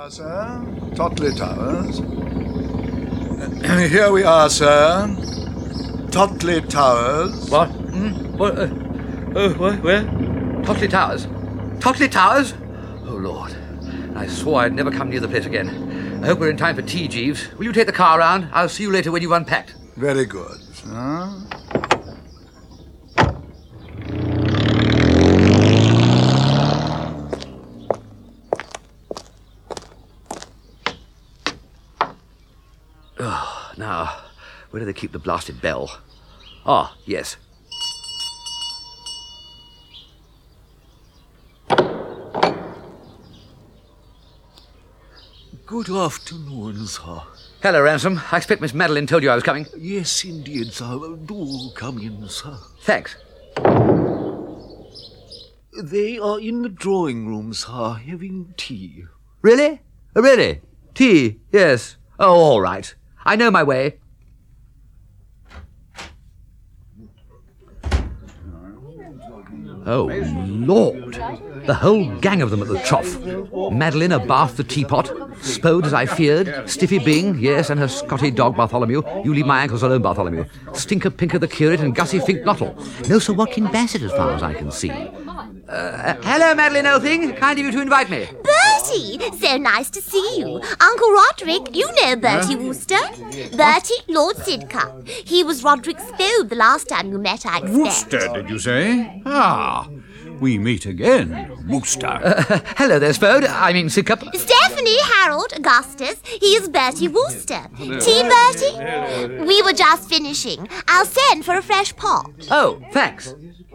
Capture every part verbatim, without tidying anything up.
are, sir. Totley Towers. Here we are, sir. Totley Towers. What? Hmm? What? Uh, oh, what? Where? Totley Towers? Totley Towers? Oh, Lord. I swore I'd never come near the place again. I hope we're in time for tea, Jeeves. Will you take the car round? I'll see you later when you've unpacked. Very good, sir. Oh, now, where do they keep the blasted bell? Ah, yes. Good afternoon, sir. Hello, Ransom. I expect Miss Madeline told you I was coming. Yes, indeed, sir. Do come in, sir. Thanks. They are in the drawing room, sir, having tea. Really? Oh, really? Tea? Yes. Oh, all right. I know my way. Oh, Lord. The whole gang of them at the trough. Madeline abaft the teapot. Spode, as I feared. Stiffy Bing, yes, and her Scotty dog Bartholomew. You leave my ankles alone, Bartholomew. Stinker Pinker the curate and Gussie Fink Nottle. No Sir Watkin Bassett, as far as I can see. Uh, hello, Madeline, old thing. Kind of you to invite me. Bertie! So nice to see you. Uncle Roderick, you know Bertie huh? Wooster. Bertie, Lord Sidcup. He was Roderick Spode the last time you met, I expect. Wooster, did you say? Ah, we meet again, Wooster. Uh, hello there, Spode. I mean Sidcup. Stephanie, Harold, Augustus. He is Bertie Wooster. Tea, Bertie? We were just finishing. I'll send for a fresh pot. Oh, thanks.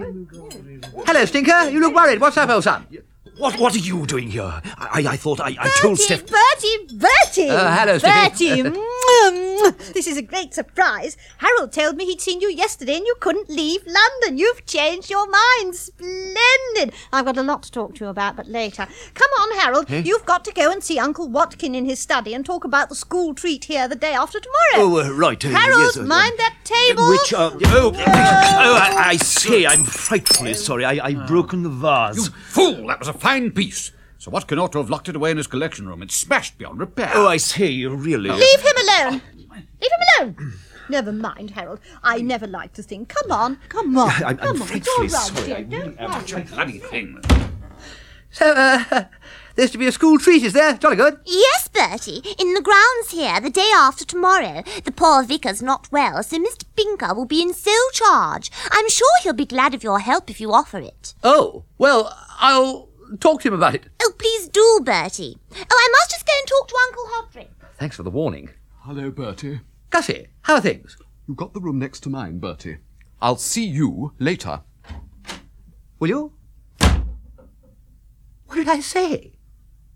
Hello, Stinker. You look worried. What's up, old son? What What are you doing here? I, I thought I, I Bertie, told Steph... Bertie, Bertie! Uh, hello, Stiffy. Bertie! This is a great surprise. Harold told me he'd seen you yesterday and you couldn't leave London. You've changed your mind. Splendid. I've got a lot to talk to you about, but later. Come on, Harold. Eh? You've got to go and see Uncle Watkin in his study and talk about the school treat here the day after tomorrow. Oh, uh, right. Uh, Harold, yes, uh, mind that table. Which, uh... Oh, oh I, I say, I'm frightfully sorry. I, I've broken the vase. You fool! That was a fine piece. So Watkin ought to have locked it away in his collection room. It's smashed beyond repair. Oh, I say, really. Leave him alone. Leave him alone. Never mind, Harold. I never like to sing. Come on, come on. I'm, come I'm on. frightfully It's all right, sorry. dear. I really Don't am. worry. Such a bloody thing. So, uh, there's to be a school treat, is there? Jolly good. Yes, Bertie. In the grounds here the day after tomorrow. The poor vicar's not well, so Mister Pinker will be in sole charge. I'm sure he'll be glad of your help if you offer it. Oh, well, I'll talk to him about it. Oh, please do, Bertie. Oh, I must just go and talk to Uncle Hodrick. Thanks for the warning. Hello, Bertie. Gussie, how are things? You've got the room next to mine, Bertie. I'll see you later. Will you? What did I say?